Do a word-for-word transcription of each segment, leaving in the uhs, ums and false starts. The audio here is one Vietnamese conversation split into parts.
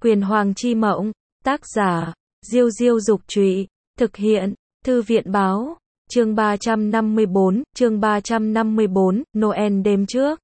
Quyền Hoàng chi mộng, tác giả, Diêu Diêu Dục Trụy, thực hiện, Thư viện Báo, chương ba trăm năm mươi bốn, chương ba trăm năm mươi bốn, Noel đêm trước.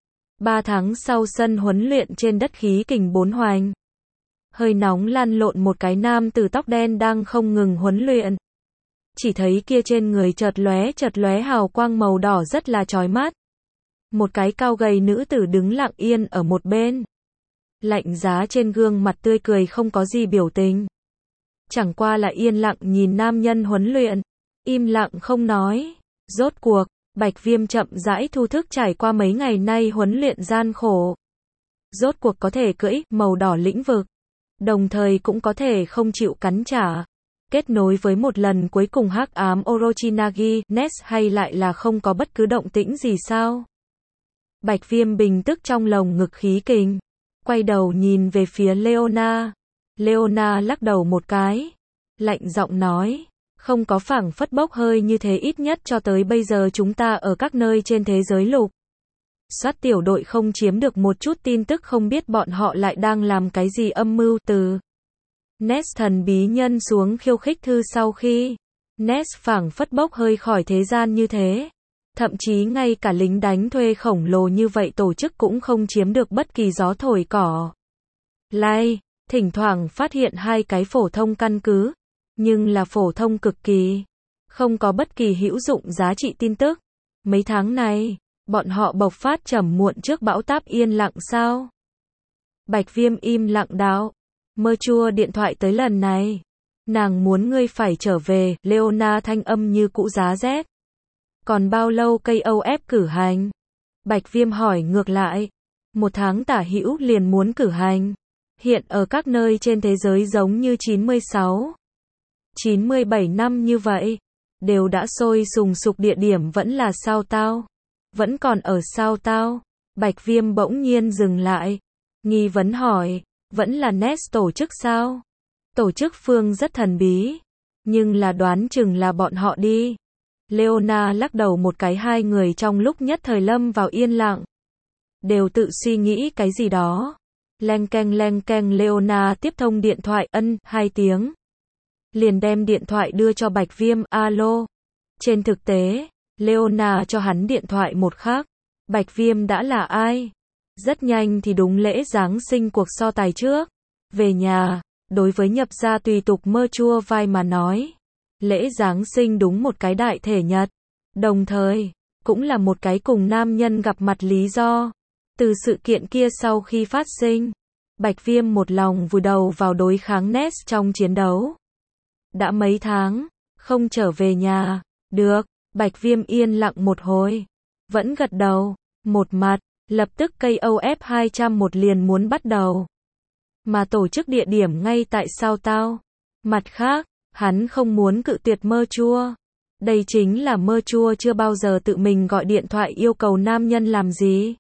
Ba tháng sau sân huấn luyện trên đất khí kình bốn hoành. Hơi nóng lăn lộn một cái nam tử tóc đen đang không ngừng huấn luyện. Chỉ thấy kia trên người chợt lóe chợt lóe hào quang màu đỏ rất là chói mắt. Một cái cao gầy nữ tử đứng lặng yên ở một bên. Lạnh giá trên gương mặt tươi cười không có gì biểu tình. Chẳng qua là yên lặng nhìn nam nhân huấn luyện. Im lặng không nói. Rốt cuộc, Bạch Viêm chậm rãi thu thức trải qua mấy ngày nay huấn luyện gian khổ. Rốt cuộc có thể cưỡi màu đỏ lĩnh vực. Đồng thời cũng có thể không chịu cắn trả. Kết nối với một lần cuối cùng hắc ám Orochinagi, Ness hay lại là không có bất cứ động tĩnh gì sao? Bạch Viêm bình tức trong lồng ngực khí kình. Quay đầu nhìn về phía Leona. Leona lắc đầu một cái. Lạnh giọng nói. Không có phảng phất bốc hơi như thế ít nhất cho tới bây giờ chúng ta ở các nơi trên thế giới lục. Soát tiểu đội không chiếm được một chút tin tức không biết bọn họ lại đang làm cái gì âm mưu từ. Ness thần bí nhân xuống khiêu khích thư sau khi. Ness phảng phất bốc hơi khỏi thế gian như thế. Thậm chí ngay cả lính đánh thuê khổng lồ như vậy tổ chức cũng không chiếm được bất kỳ gió thổi cỏ. Lai, thỉnh thoảng phát hiện hai cái phổ thông căn cứ. Nhưng là phổ thông cực kỳ. Không có bất kỳ hữu dụng giá trị tin tức. Mấy tháng này, bọn họ bộc phát trầm muộn trước bão táp yên lặng sao? Bạch Viêm im lặng đạo. Mơ chua điện thoại tới lần này. Nàng muốn ngươi phải trở về, Leona thanh âm như cũ giá rét. Còn bao lâu ca o ép cử hành? Bạch Viêm hỏi ngược lại. Một tháng tả hữu liền muốn cử hành. Hiện ở các nơi trên thế giới giống như chín mươi sáu, chín mươi bảy năm như vậy. Đều đã sôi sùng sục địa điểm vẫn là sao tao? Vẫn còn ở sao tao? Bạch Viêm bỗng nhiên dừng lại. Nghi vấn hỏi. Vẫn là Ness tổ chức sao? Tổ chức phương rất thần bí. Nhưng là đoán chừng là bọn họ đi. Leona lắc đầu một cái hai người trong lúc nhất thời lâm vào yên lặng. Đều tự suy nghĩ cái gì đó. Leng keng leng keng Leona tiếp thông điện thoại ân hai tiếng. Liền đem điện thoại đưa cho Bạch Viêm alo. Trên thực tế, Leona cho hắn điện thoại một khác. Bạch Viêm đã là ai? Rất nhanh thì đúng lễ Giáng sinh cuộc so tài trước. Về nhà, đối với nhập gia tùy tục mơ chua vai mà nói. Lễ Giáng sinh đúng một cái đại thể nhật. Đồng thời, cũng là một cái cùng nam nhân gặp mặt lý do. Từ sự kiện kia sau khi phát sinh, Bạch Viêm một lòng vùi đầu vào đối kháng Ness trong chiến đấu. Đã mấy tháng, không trở về nhà. Được, Bạch Viêm yên lặng một hồi. Vẫn gật đầu, một mặt. Lập tức ca o ép hai trăm một liền muốn bắt đầu. Mà tổ chức địa điểm ngay tại sao tao. Mặt khác, hắn không muốn cự tuyệt mơ chua. Đây chính là mơ chua chưa bao giờ tự mình gọi điện thoại yêu cầu nam nhân làm gì.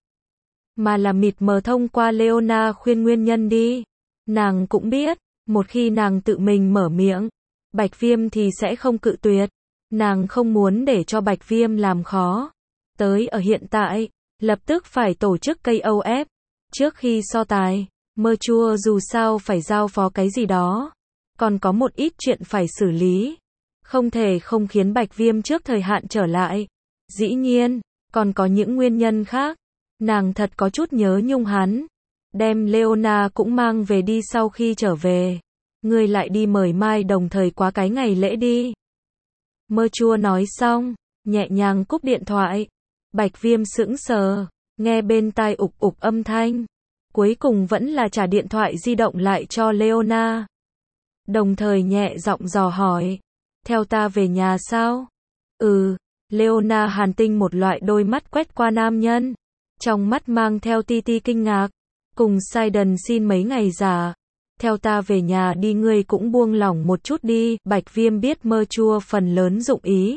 Mà là mịt mờ thông qua Leona khuyên nguyên nhân đi. Nàng cũng biết, một khi nàng tự mình mở miệng, Bạch Viêm thì sẽ không cự tuyệt. Nàng không muốn để cho Bạch Viêm làm khó. Tới ở hiện tại. Lập tức phải tổ chức ca o ép. Trước khi so tài, mơ chua dù sao phải giao phó cái gì đó. Còn có một ít chuyện phải xử lý. Không thể không khiến Bạch Viêm trước thời hạn trở lại. Dĩ nhiên, còn có những nguyên nhân khác. Nàng thật có chút nhớ nhung hắn. Đem Leona cũng mang về đi sau khi trở về. Ngươi lại đi mời Mai đồng thời qua cái ngày lễ đi. Mơ chua nói xong, nhẹ nhàng cúp điện thoại. Bạch Viêm sững sờ, nghe bên tai ục ục âm thanh. Cuối cùng vẫn là trả điện thoại di động lại cho Leona. Đồng thời nhẹ giọng dò hỏi. Theo ta về nhà sao? Ừ, Leona hàn tinh một loại đôi mắt quét qua nam nhân. Trong mắt mang theo ti ti kinh ngạc. Cùng Sidon xin mấy ngày giả. Theo ta về nhà đi ngươi cũng buông lỏng một chút đi. Bạch Viêm biết mơ chua phần lớn dụng ý.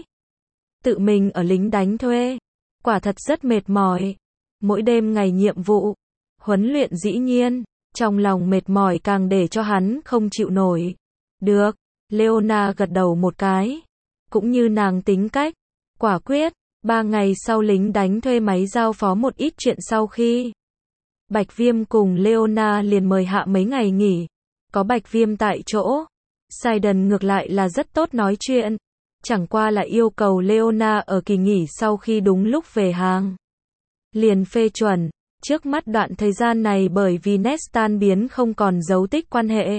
Tự mình ở lính đánh thuê. Quả thật rất mệt mỏi. Mỗi đêm ngày nhiệm vụ, huấn luyện dĩ nhiên, trong lòng mệt mỏi càng để cho hắn không chịu nổi. Được, Leona gật đầu một cái. Cũng như nàng tính cách, quả quyết, ba ngày sau lính đánh thuê máy giao phó một ít chuyện sau khi. Bạch Viêm cùng Leona liền mời hạ mấy ngày nghỉ, có Bạch Viêm tại chỗ. Sidon ngược lại là rất tốt nói chuyện. Chẳng qua là yêu cầu Leona ở kỳ nghỉ sau khi đúng lúc về hàng. Liền phê chuẩn. Trước mắt đoạn thời gian này bởi vì Nest tan biến không còn dấu tích quan hệ.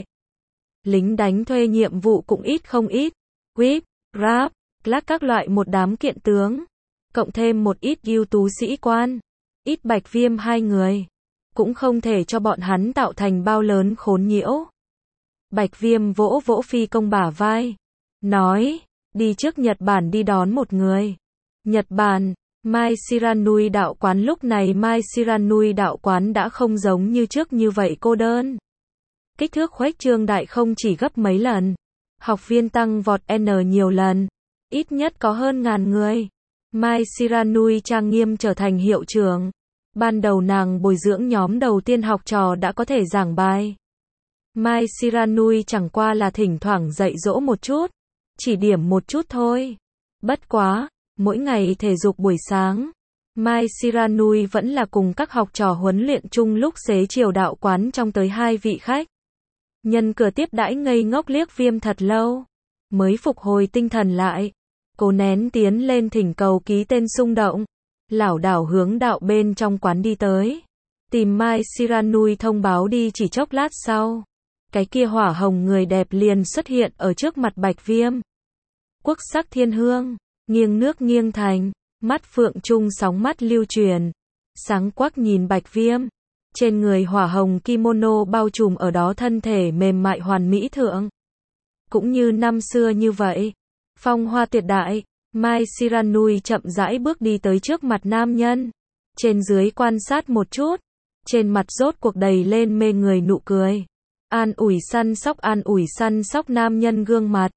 Lính đánh thuê nhiệm vụ cũng ít không ít. Whip, Rap, Clark các loại một đám kiện tướng. Cộng thêm một ít ưu tú sĩ quan. Ít Bạch Viêm hai người. Cũng không thể cho bọn hắn tạo thành bao lớn khốn nhiễu. Bạch Viêm vỗ vỗ Phi Công bả vai. Nói, đi trước Nhật Bản đi đón một người. Nhật Bản, Mai Shiranui đạo quán lúc này Mai Shiranui đạo quán đã không giống như trước như vậy cô đơn. Kích thước khuếch trương đại không chỉ gấp mấy lần. Học viên tăng vọt N nhiều lần. Ít nhất có hơn ngàn người. Mai Shiranui trang nghiêm trở thành hiệu trưởng. Ban đầu nàng bồi dưỡng nhóm đầu tiên học trò đã có thể giảng bài. Mai Shiranui chẳng qua là thỉnh thoảng dạy dỗ một chút. Chỉ điểm một chút thôi. Bất quá, mỗi ngày thể dục buổi sáng. Mai Shiranui vẫn là cùng các học trò huấn luyện chung lúc xế chiều đạo quán trong tới hai vị khách. Nhân cửa tiếp đãi ngây ngốc liếc Viêm thật lâu. Mới phục hồi tinh thần lại. Cố nén tiến lên thỉnh cầu ký tên xung động. Lảo đảo hướng đạo bên trong quán đi tới. Tìm Mai Shiranui thông báo đi chỉ chốc lát sau. Cái kia hỏa hồng người đẹp liền xuất hiện ở trước mặt Bạch Viêm. Quốc sắc thiên hương, nghiêng nước nghiêng thành, mắt phượng trung sóng mắt lưu truyền. Sáng quắc nhìn Bạch Viêm. Trên người hỏa hồng kimono bao trùm ở đó thân thể mềm mại hoàn mỹ thượng. Cũng như năm xưa như vậy. Phong hoa tuyệt đại. Mai Shiranui chậm rãi bước đi tới trước mặt nam nhân. Trên dưới quan sát một chút. Trên mặt rốt cuộc đầy lên mê người nụ cười. An ủi săn sóc an ủi săn sóc nam nhân gương mặt.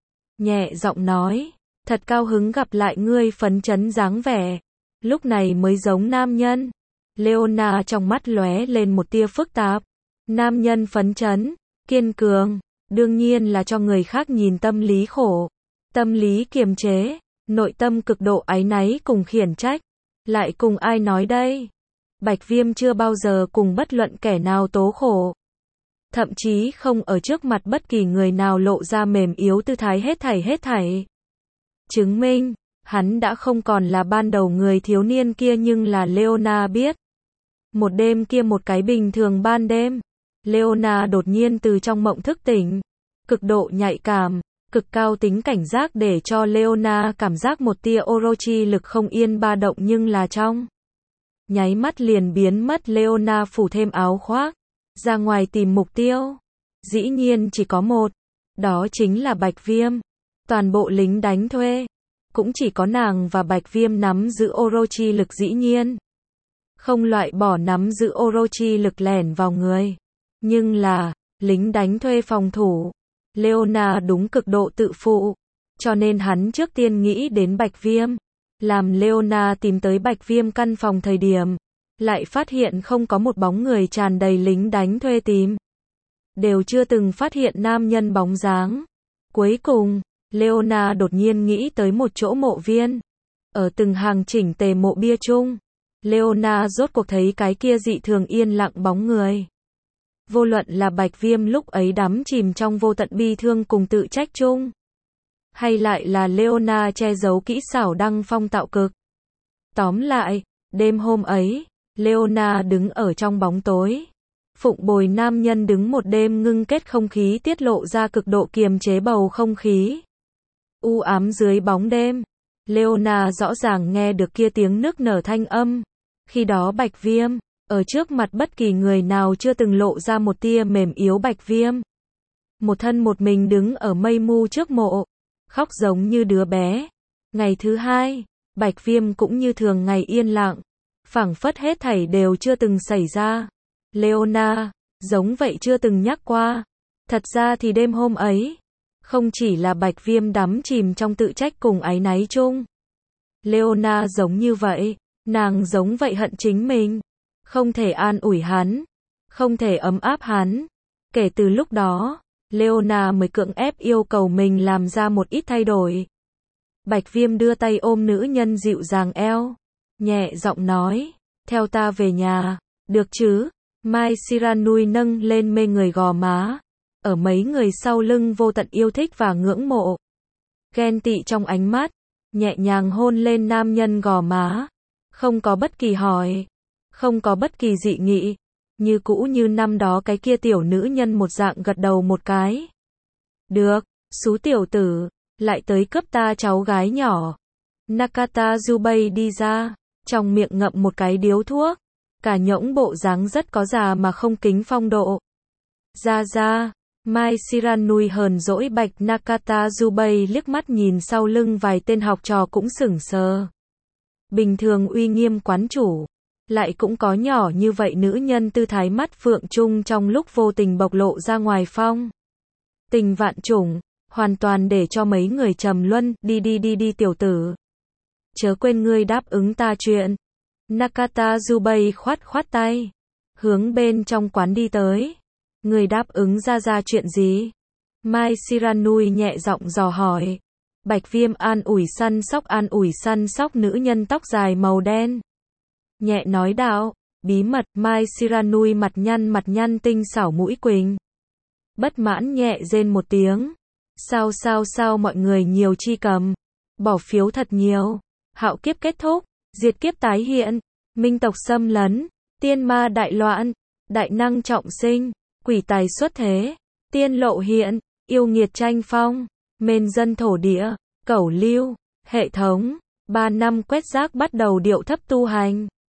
Nhẹ giọng nói. Thật cao hứng gặp lại ngươi phấn chấn dáng vẻ. Lúc này mới giống nam nhân. Leona trong mắt lóe lên một tia phức tạp. Nam nhân phấn chấn, kiên cường. Đương nhiên là cho người khác nhìn tâm lý khổ. Tâm lý kiềm chế. Nội tâm cực độ áy náy cùng khiển trách. Lại cùng ai nói đây? Bạch Viêm chưa bao giờ cùng bất luận kẻ nào tố khổ. Thậm chí không ở trước mặt bất kỳ người nào lộ ra mềm yếu tư thái hết thảy hết thảy. Chứng minh, hắn đã không còn là ban đầu người thiếu niên kia nhưng là Leona biết. Một đêm kia một cái bình thường ban đêm. Leona đột nhiên từ trong mộng thức tỉnh. Cực độ nhạy cảm. Cực cao tính cảnh giác để cho Leona cảm giác một tia Orochi lực không yên ba động nhưng là trong. Nháy mắt liền biến mất. Leona phủ thêm áo khoác. Ra ngoài tìm mục tiêu. Dĩ nhiên chỉ có một. Đó chính là Bạch Viêm. Toàn bộ lính đánh thuê. Cũng chỉ có nàng và Bạch Viêm nắm giữ Orochi lực dĩ nhiên. Không loại bỏ nắm giữ Orochi lực lẻn vào người. Nhưng là, lính đánh thuê phòng thủ. Leona đúng cực độ tự phụ. Cho nên hắn trước tiên nghĩ đến Bạch Viêm. Làm Leona tìm tới Bạch Viêm căn phòng thời điểm. Lại phát hiện không có một bóng người, tràn đầy lính đánh thuê tìm. Đều chưa từng phát hiện nam nhân bóng dáng. Cuối cùng, Leona đột nhiên nghĩ tới một chỗ mộ viên. Ở từng hàng chỉnh tề mộ bia chung. Leona rốt cuộc thấy cái kia dị thường yên lặng bóng người. Vô luận là Bạch Viêm lúc ấy đắm chìm trong vô tận bi thương cùng tự trách chung. Hay lại là Leona che giấu kỹ xảo đăng phong tạo cực. Tóm lại, đêm hôm ấy, Leona đứng ở trong bóng tối. Phụng bồi nam nhân đứng một đêm ngưng kết không khí tiết lộ ra cực độ kiềm chế bầu không khí. U ám dưới bóng đêm. Leona rõ ràng nghe được kia tiếng nức nở thanh âm. Khi đó Bạch Viêm, ở trước mặt bất kỳ người nào chưa từng lộ ra một tia mềm yếu. Bạch Viêm. Một thân một mình đứng ở mây mu trước mộ. Khóc giống như đứa bé. Ngày thứ hai, Bạch Viêm cũng như thường ngày yên lặng. Phảng phất hết thảy đều chưa từng xảy ra. Leona, giống vậy chưa từng nhắc qua. Thật ra thì đêm hôm ấy, không chỉ là Bạch Viêm đắm chìm trong tự trách cùng áy náy chung. Leona giống như vậy, nàng giống vậy hận chính mình. Không thể an ủi hắn, không thể ấm áp hắn. Kể từ lúc đó, Leona mới cưỡng ép yêu cầu mình làm ra một ít thay đổi. Bạch Viêm đưa tay ôm nữ nhân dịu dàng eo. Nhẹ giọng nói, theo ta về nhà, được chứ? Mai Shiranui nâng lên mê người gò má. ở mấy người sau lưng vô tận yêu thích và ngưỡng mộ. Ghen tị trong ánh mắt, nhẹ nhàng hôn lên nam nhân gò má. Không có bất kỳ hỏi, không có bất kỳ dị nghị, như cũ như năm đó cái kia tiểu nữ nhân một dạng gật đầu một cái. Được, xú tiểu tử, lại tới cướp ta cháu gái nhỏ. Nakata Jubei đi ra, trong miệng ngậm một cái điếu thuốc, cả nhõng bộ dáng rất có già mà không kính phong độ. Ra ra, Mai Shiranui hờn dỗi bạch Nakata Jubei liếc mắt nhìn sau lưng vài tên học trò cũng sững sờ. Bình thường uy nghiêm quán chủ, lại cũng có nhỏ như vậy nữ nhân tư thái mắt phượng trung trong lúc vô tình bộc lộ ra ngoài phong. Tình vạn chủng, hoàn toàn để cho mấy người trầm luân, đi đi đi đi tiểu tử. Chớ quên ngươi đáp ứng ta chuyện. Nakata Jubei khoát khoát tay, hướng bên trong quán đi tới. Ngươi đáp ứng ra ra chuyện gì? Mai Shiranui nhẹ giọng dò hỏi. Bạch Viêm an ủi săn sóc an ủi săn sóc nữ nhân tóc dài màu đen. Nhẹ nói đạo, bí mật. Mai Shiranui mặt nhăn mặt nhăn tinh xảo mũi quỳnh. Bất mãn nhẹ rên một tiếng. Sao sao sao mọi người nhiều chi cầm. Bỏ phiếu thật nhiều. Hạo kiếp kết thúc, diệt kiếp tái hiện, minh tộc xâm lấn, tiên ma đại loạn, đại năng trọng sinh, quỷ tài xuất thế, tiên lộ hiện, yêu nghiệt tranh phong, mền dân thổ địa, cẩu lưu, hệ thống, ba năm quét rác bắt đầu điệu thấp tu hành.